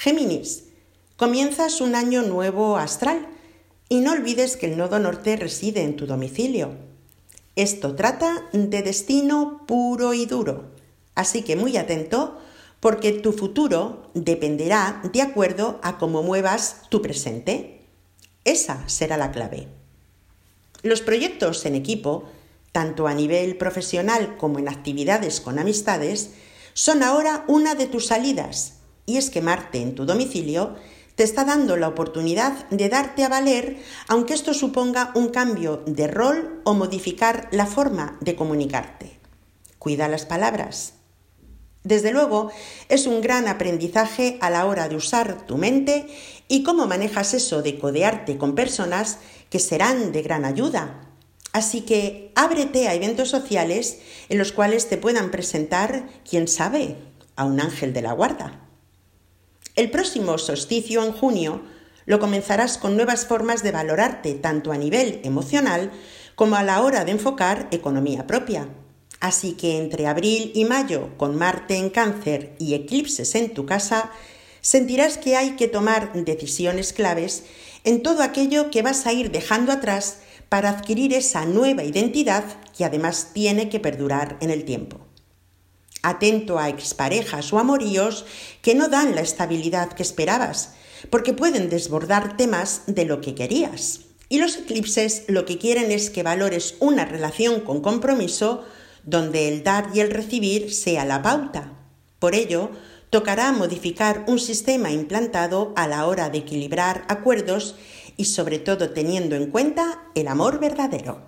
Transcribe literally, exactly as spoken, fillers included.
Géminis, comienzas un año nuevo astral y no olvides que el nodo norte reside en tu domicilio. Esto trata de destino puro y duro, así que muy atento porque tu futuro dependerá de acuerdo a cómo muevas tu presente. Esa será la clave. Los proyectos en equipo, tanto a nivel profesional como en actividades con amistades, son ahora una de tus salidas, y es que Marte en tu domicilio te está dando la oportunidad de darte a valer, aunque esto suponga un cambio de rol o modificar la forma de comunicarte. Cuida las palabras. Desde luego, es un gran aprendizaje a la hora de usar tu mente y cómo manejas eso de codearte con personas que serán de gran ayuda. Así que ábrete a eventos sociales en los cuales te puedan presentar, quién sabe, a un ángel de la guarda. El próximo solsticio en junio lo comenzarás con nuevas formas de valorarte tanto a nivel emocional como a la hora de enfocar economía propia. Así que entre abril y mayo, con Marte en Cáncer y eclipses en tu casa, sentirás que hay que tomar decisiones claves en todo aquello que vas a ir dejando atrás para adquirir esa nueva identidad que además tiene que perdurar en el tiempo. Atento a exparejas o amoríos que no dan la estabilidad que esperabas, porque pueden desbordarte más de lo que querías. Y los eclipses lo que quieren es que valores una relación con compromiso donde el dar y el recibir sea la pauta. Por ello, tocará modificar un sistema implantado a la hora de equilibrar acuerdos y sobre todo teniendo en cuenta el amor verdadero.